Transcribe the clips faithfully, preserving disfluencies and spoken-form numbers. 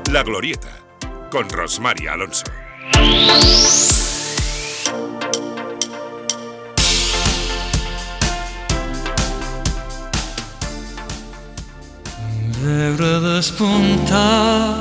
La Glorieta, con Rosmar Alonso. Veure despuntar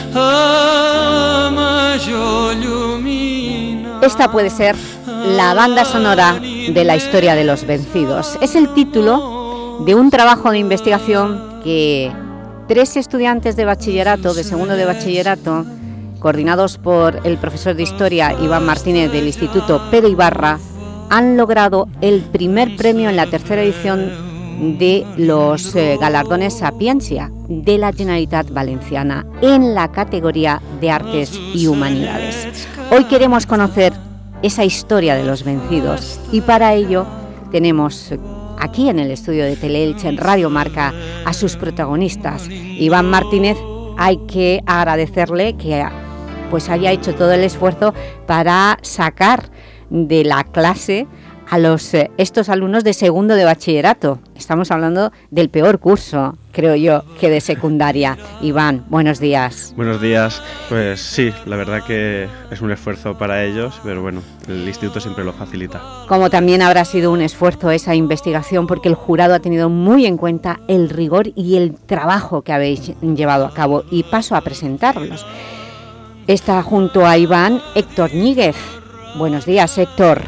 a major llumina. Esta puede ser la banda sonora de la historia de los vencidos. Es el título de un trabajo de investigación que tres estudiantes de bachillerato, de segundo de bachillerato, coordinados por el profesor de Historia Iván Martínez del Instituto Pedro Ibarra, han logrado el primer premio en la tercera edición de los eh, galardones Sapientia de la Generalitat Valenciana en la categoría de Artes y Humanidades. Hoy queremos conocer esa historia de los vencidos y para ello tenemos aquí en el estudio de Teleelch, en Radio Marca, a sus protagonistas. Iván Martínez, hay que agradecerle que pues haya hecho todo el esfuerzo para sacar de la clase a los, eh, estos alumnos de segundo de bachillerato. Estamos hablando del peor curso, creo yo, que de secundaria. Iván, buenos días. Buenos días. Pues sí, la verdad que es un esfuerzo para ellos, pero bueno, el instituto siempre lo facilita. Como también habrá sido un esfuerzo esa investigación, porque el jurado ha tenido muy en cuenta el rigor y el trabajo que habéis llevado a cabo. Y paso a presentarlos. Está junto a Iván Héctor Ñíguez. Buenos días, Héctor.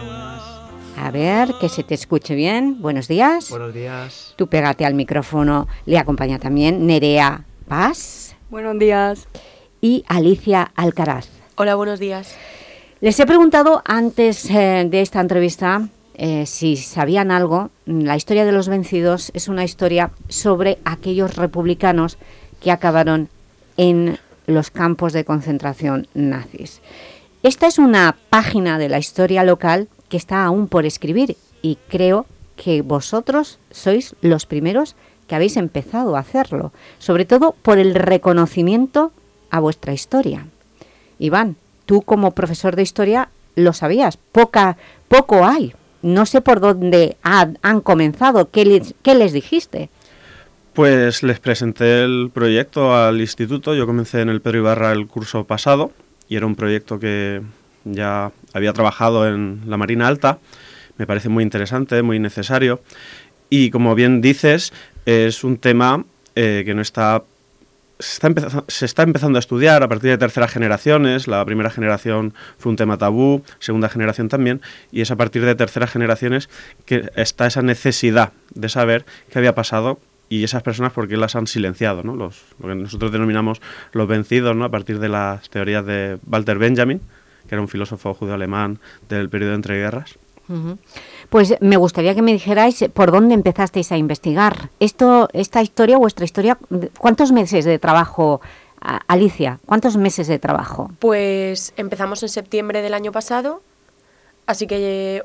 A ver, que se te escuche bien. Buenos días. Buenos días. Tú pégate al micrófono. Le acompaña también Nerea Paz. Buenos días. Y Alicia Alcaraz. Hola, buenos días. Les he preguntado antes eh, de esta entrevista eh, si sabían algo. La historia de los vencidos es una historia sobre aquellos republicanos que acabaron en los campos de concentración nazis. Esta es una página de la historia local que está aún por escribir y creo que vosotros sois los primeros que habéis empezado a hacerlo, sobre todo por el reconocimiento a vuestra historia. Iván, tú como profesor de historia lo sabías, poca, poco hay, no sé por dónde ha, han comenzado, ¿qué les, qué les dijiste? Pues les presenté el proyecto al instituto, yo comencé en el Pedro Ibarra el curso pasado y era un proyecto que ya había trabajado en la Marina Alta, me parece muy interesante, muy necesario y como bien dices, es un tema eh, que no está se, está empezando, se está empezando a estudiar a partir de terceras generaciones. La primera generación fue un tema tabú, segunda generación también, y es a partir de terceras generaciones que está esa necesidad de saber qué había pasado y esas personas por qué las han silenciado, ¿no? Los, lo que nosotros denominamos los vencidos, ¿no? A partir de las teorías de Walter Benjamin, que era un filósofo judeo-alemán del periodo de entreguerras. Uh-huh. Pues me gustaría que me dijerais por dónde empezasteis a investigar. Esto, esta historia, vuestra historia, ¿cuántos meses de trabajo, Alicia? ¿Cuántos meses de trabajo? Pues empezamos en septiembre del año pasado, así que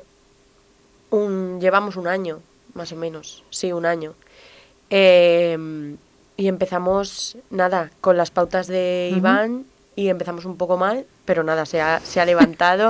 un, llevamos un año, más o menos, sí, un año. Eh, y empezamos, nada, con las pautas de uh-huh. Iván, y empezamos un poco mal, pero nada, se ha, se ha levantado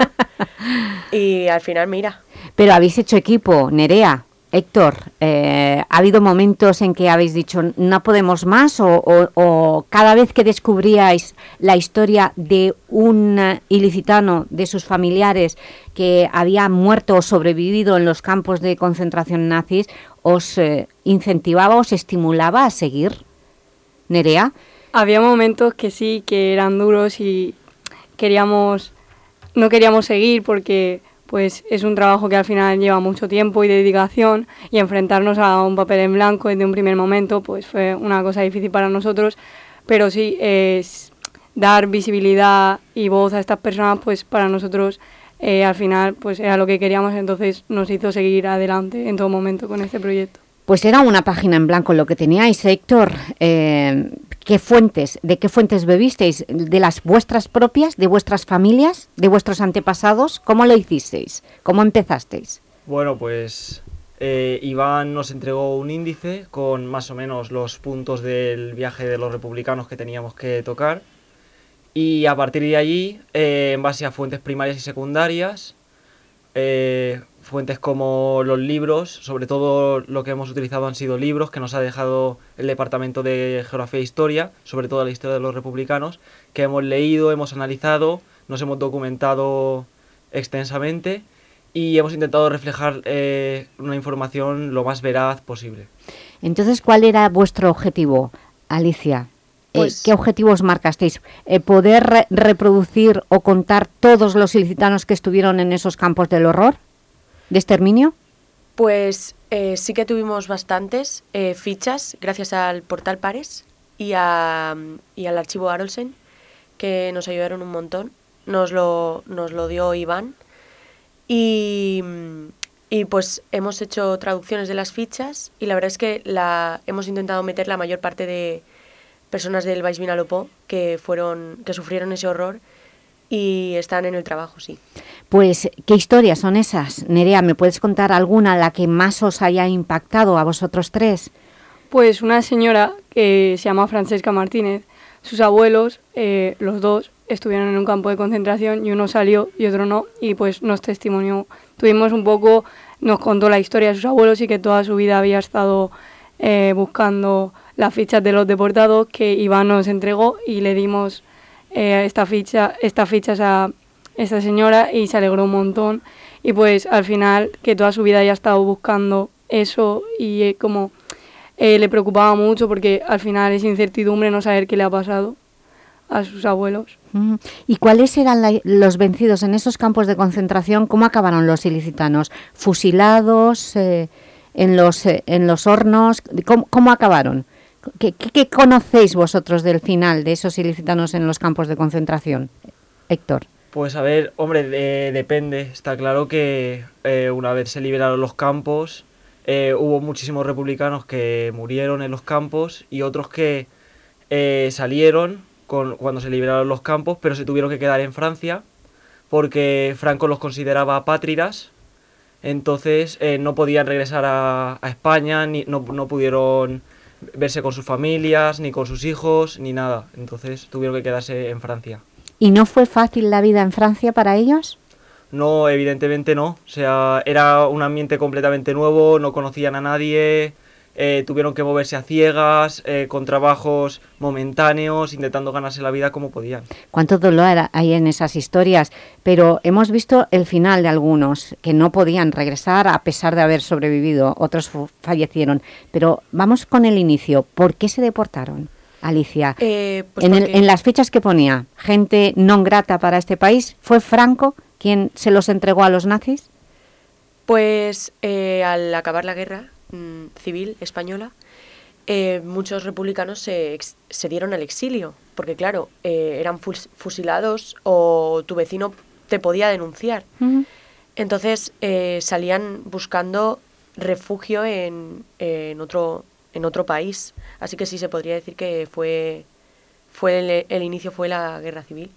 y al final mira. Pero habéis hecho equipo, Nerea, Héctor, eh, ¿ha habido momentos en que habéis dicho no podemos más o, o, o cada vez que descubríais la historia de un ilicitano, de sus familiares que había muerto o sobrevivido en los campos de concentración nazis, os eh, incentivaba, os estimulaba a seguir? Nerea. Había momentos que sí, que eran duros y queríamos, no queríamos seguir porque pues es un trabajo que al final lleva mucho tiempo y dedicación y enfrentarnos a un papel en blanco desde un primer momento pues fue una cosa difícil para nosotros, pero sí, es dar visibilidad y voz a estas personas pues para nosotros eh, al final pues era lo que queríamos, entonces nos hizo seguir adelante en todo momento con este proyecto. Pues era una página en blanco lo que teníais, Héctor. Eh, ¿qué fuentes, de qué fuentes bebisteis? ¿De las vuestras propias, de vuestras familias, de vuestros antepasados? ¿Cómo lo hicisteis? ¿Cómo empezasteis? Bueno, pues eh, Iván nos entregó un índice con más o menos los puntos del viaje de los republicanos que teníamos que tocar y a partir de allí, eh, en base a fuentes primarias y secundarias, eh, fuentes como los libros, sobre todo lo que hemos utilizado han sido libros que nos ha dejado el Departamento de Geografía e Historia, sobre todo la historia de los republicanos, que hemos leído, hemos analizado, nos hemos documentado extensamente y hemos intentado reflejar eh, una información lo más veraz posible. Entonces, ¿cuál era vuestro objetivo, Alicia? Pues, eh, ¿Qué objetivos marcasteis? Eh, ¿Poder re reproducir o contar todos los ilicitanos que estuvieron en esos campos del horror, de exterminio? Pues eh, sí que tuvimos bastantes eh, fichas gracias al portal Pares y, a, y al archivo Arolsen, que nos ayudaron un montón. Nos lo, nos lo dio Iván. Y, y pues hemos hecho traducciones de las fichas y la verdad es que la, hemos intentado meter la mayor parte de personas del Baix Vinalopó que, fueron, que sufrieron ese horror y están en el trabajo, sí. Pues, ¿qué historias son esas? Nerea, ¿me puedes contar alguna, la que más os haya impactado a vosotros tres? Pues una señora que se llama Francesca Martínez, sus abuelos, eh, los dos, estuvieron en un campo de concentración y uno salió y otro no, y pues nos testimonió. Tuvimos un poco, nos contó la historia de sus abuelos y que toda su vida había estado eh, buscando las fichas de los deportados que Iván nos entregó y le dimos eh, esta ficha, estas fichas a esta señora y se alegró un montón. Y pues al final que toda su vida haya estado buscando eso y eh, como eh, le preocupaba mucho porque al final es incertidumbre no saber qué le ha pasado a sus abuelos. ¿Y cuáles eran la, los vencidos en esos campos de concentración? ¿Cómo acabaron los ilicitanos? ¿Fusilados? Eh, en, los, eh, ¿En los hornos? ¿Cómo, cómo acabaron? ¿Qué, qué, ¿Qué conocéis vosotros del final de esos ilicitanos en los campos de concentración? Héctor. Pues a ver, hombre, de, depende. Está claro que eh, una vez se liberaron los campos, eh, hubo muchísimos republicanos que murieron en los campos y otros que eh, salieron con, cuando se liberaron los campos, pero se tuvieron que quedar en Francia porque Franco los consideraba apátridas, entonces eh, no podían regresar a, a España, ni, no, no pudieron verse con sus familias, ni con sus hijos, ni nada, entonces tuvieron que quedarse en Francia. ¿Y no fue fácil la vida en Francia para ellos? No, evidentemente no. O sea, era un ambiente completamente nuevo, no conocían a nadie, eh, tuvieron que moverse a ciegas, eh, con trabajos momentáneos, intentando ganarse la vida como podían. Cuánto dolor hay en esas historias, pero hemos visto el final de algunos, que no podían regresar a pesar de haber sobrevivido, otros fallecieron. Pero vamos con el inicio. ¿Por qué se deportaron? Alicia, eh, pues en, porque... el, en las fichas que ponía, gente non grata para este país, ¿fue Franco quien se los entregó a los nazis? Pues eh, al acabar la guerra mmm, civil española, eh, muchos republicanos se, ex, se dieron al exilio, porque claro, eh, eran fus, fusilados o tu vecino te podía denunciar. Uh-huh. Entonces eh, salían buscando refugio en, en otro... en otro país, así que sí se podría decir que fue, fue el, el inicio fue la guerra civil.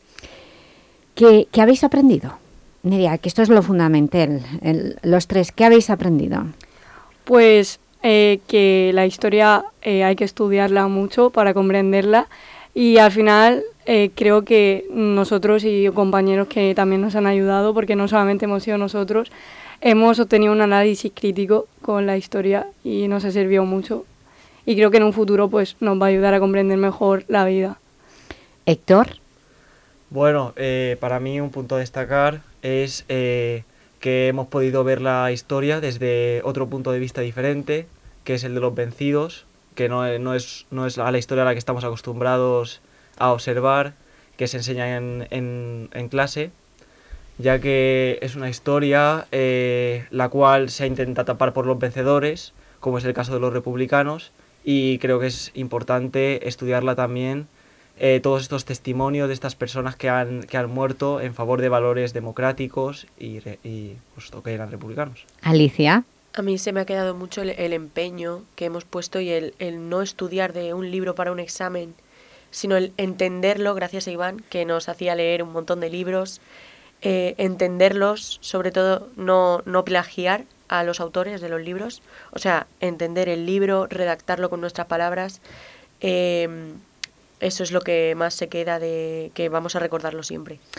¿Qué, qué habéis aprendido? Nerea, que esto es lo fundamental, el, los tres, ¿qué habéis aprendido? Pues eh, que la historia eh, hay que estudiarla mucho para comprenderla y al final eh, creo que nosotros y compañeros que también nos han ayudado, porque no solamente hemos sido nosotros, hemos obtenido un análisis crítico con la historia y nos ha servido mucho. Y creo que en un futuro pues nos va a ayudar a comprender mejor la vida. Héctor. Bueno, eh, para mí un punto a destacar es eh, que hemos podido ver la historia desde otro punto de vista diferente, que es el de los vencidos, que no, no, es, no es a la historia a la que estamos acostumbrados a observar, que se enseña en, en, en clase, ya que es una historia eh, la cual se intenta tapar por los vencedores, como es el caso de los republicanos, y creo que es importante estudiarla también, eh, todos estos testimonios de estas personas que han, que han muerto en favor de valores democráticos y, y puesto que eran republicanos. Alicia. A mí se me ha quedado mucho el, el empeño que hemos puesto y el, el no estudiar de un libro para un examen, sino el entenderlo, gracias a Iván, que nos hacía leer un montón de libros, eh, entenderlos, sobre todo no, no plagiar a los autores de los libros, o sea, entender el libro, redactarlo con nuestras palabras, eh, eso es lo que más se queda de que vamos a recordarlo siempre.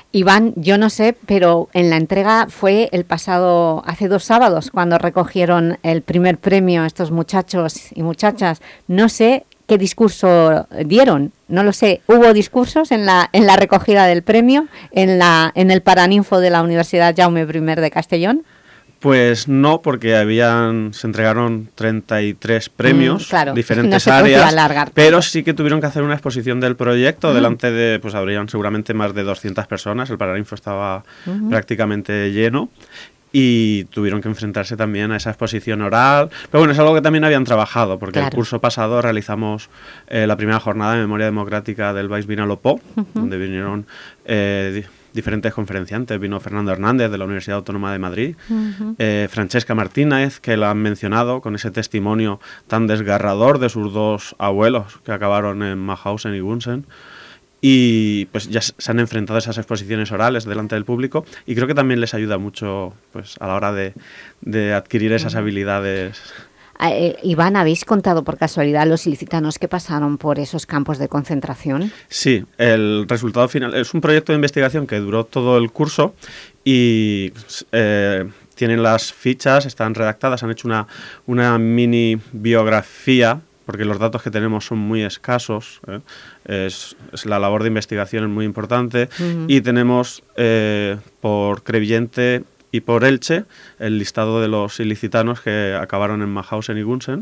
Iván, yo no sé, pero en la entrega fue el pasado, hace dos sábados, cuando recogieron el primer premio estos muchachos y muchachas. No sé qué discurso dieron, no lo sé. ¿Hubo discursos en la en la recogida del premio, en la en el Paraninfo de la Universidad Jaume primero de Castellón? Pues no, porque habían se entregaron treinta y tres premios, mm, claro, diferentes no se áreas, alargar, pero sí que tuvieron que hacer una exposición del proyecto, mm. delante de, pues habrían seguramente más de doscientas personas, el Paraninfo estaba mm-hmm. prácticamente lleno, y tuvieron que enfrentarse también a esa exposición oral. Pero bueno, es algo que también habían trabajado, porque claro. el curso pasado realizamos eh, la primera jornada de memoria democrática del Baix Vinalopó, uh-huh. donde vinieron eh, diferentes conferenciantes. Vino Fernando Hernández de la Universidad Autónoma de Madrid, uh-huh. eh, Francesca Martínez, que la han mencionado con ese testimonio tan desgarrador de sus dos abuelos que acabaron en Mauthausen y Gunsen. Y pues ya se han enfrentado a esas exposiciones orales delante del público, y creo que también les ayuda mucho pues a la hora de, de adquirir esas habilidades. Eh, Iván, ¿habéis contado por casualidad los ilicitanos que pasaron por esos campos de concentración? Sí, el resultado final es un proyecto de investigación que duró todo el curso y eh, tienen las fichas, están redactadas, han hecho una, una mini biografía, porque los datos que tenemos son muy escasos, ¿eh? es, es la labor de investigación es muy importante, uh-huh. y tenemos eh, por Crevillente y por Elche el listado de los ilicitanos que acabaron en Mauthausen y Gunsen,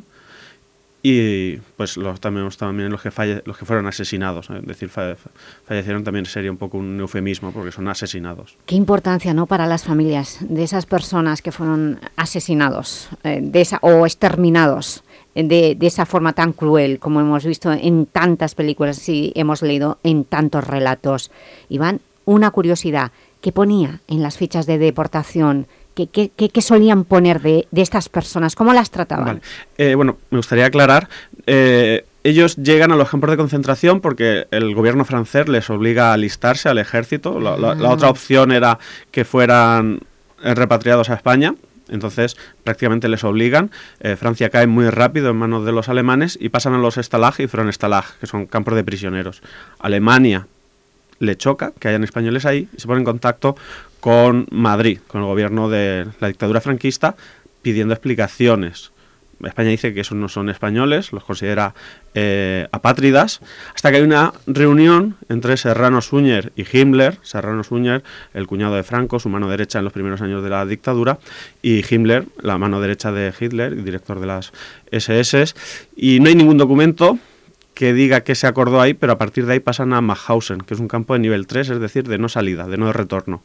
y pues los, también, también los, que falle, los que fueron asesinados, ¿eh? Es decir, falle, fallecieron también sería un poco un eufemismo, porque son asesinados. Qué importancia, ¿no?, para las familias de esas personas que fueron asesinados eh, de esa, o exterminados. De, de esa forma tan cruel, como hemos visto en tantas películas y hemos leído en tantos relatos. Iván, una curiosidad, ¿qué ponía en las fichas de deportación? ¿Qué, qué, qué, qué solían poner de, de estas personas? ¿Cómo las trataban? Vale. Eh, bueno, me gustaría aclarar, eh, ellos llegan a los campos de concentración porque el gobierno francés les obliga a alistarse al ejército. La, la, la otra opción era que fueran repatriados a España. Entonces prácticamente les obligan. eh, Francia cae muy rápido en manos de los alemanes y pasan a los Stalag y Fronstalag, que son campos de prisioneros. Alemania le choca que hayan españoles ahí y se pone en contacto con Madrid, con el gobierno de la dictadura franquista, pidiendo explicaciones. España dice que esos no son españoles, los considera eh, apátridas, hasta que hay una reunión entre Serrano Suñer y Himmler. Serrano Suñer, el cuñado de Franco, su mano derecha en los primeros años de la dictadura, y Himmler, la mano derecha de Hitler, director de las ese ese, y no hay ningún documento que diga que se acordó ahí, pero a partir de ahí pasan a Mauthausen, que es un campo de nivel tres, es decir, de no salida, de no retorno.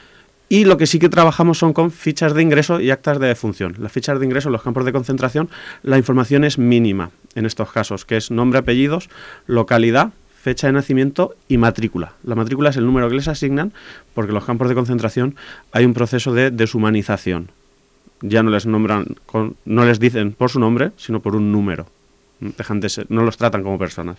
Y lo que sí que trabajamos son con fichas de ingreso y actas de defunción. Las fichas de ingreso en los campos de concentración, la información es mínima en estos casos, que es nombre, apellidos, localidad, fecha de nacimiento y matrícula. La matrícula es el número que les asignan, porque en los campos de concentración hay un proceso de deshumanización. Ya no les nombran, con, no les dicen por su nombre, sino por un número. Dejan de ser, no los tratan como personas.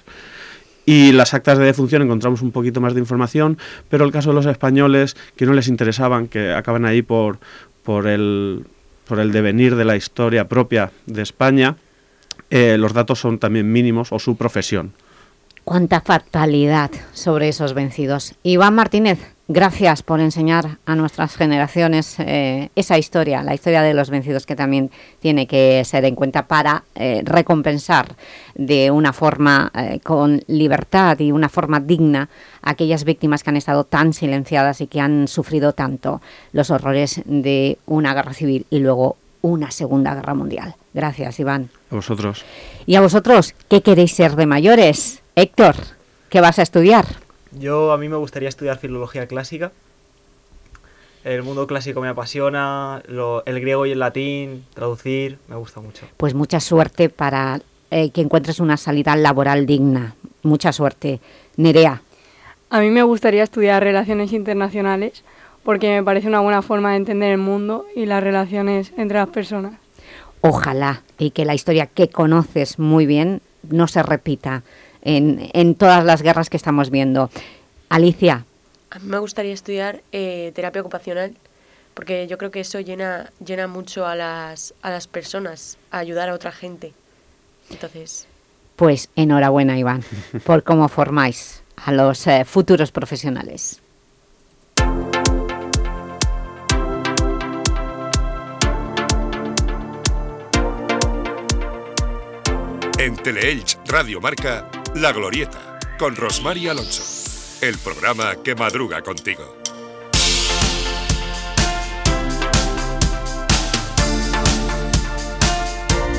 Y las actas de defunción encontramos un poquito más de información, pero el caso de los españoles que no les interesaban, que acaban ahí por, por, el, por el devenir de la historia propia de España, eh, los datos son también mínimos, o su profesión. Cuánta fatalidad sobre esos vencidos. Iván Martínez, gracias por enseñar a nuestras generaciones eh, esa historia, la historia de los vencidos, que también tiene que ser en cuenta para eh, recompensar de una forma eh, con libertad y una forma digna a aquellas víctimas que han estado tan silenciadas y que han sufrido tanto los horrores de una guerra civil y luego una Segunda Guerra Mundial. Gracias, Iván. A vosotros. Y a vosotros, ¿qué queréis ser de mayores? Héctor, ¿qué vas a estudiar? Yo, a mí me gustaría estudiar filología clásica. El mundo clásico me apasiona, lo, el griego y el latín, traducir, me gusta mucho. Pues mucha suerte para eh, que encuentres una salida laboral digna. Mucha suerte. Nerea. A mí me gustaría estudiar relaciones internacionales porque me parece una buena forma de entender el mundo y las relaciones entre las personas. Ojalá y que la historia que conoces muy bien no se repita en, en todas las guerras que estamos viendo. Alicia. A mí me gustaría estudiar eh, terapia ocupacional, porque yo creo que eso llena, llena mucho a las, a las personas, a ayudar a otra gente. Entonces... Pues enhorabuena, Iván, por cómo formáis a los eh, futuros profesionales. En Teleelch Radio Marca, La Glorieta, con Rosmar Alonso. El programa que madruga contigo.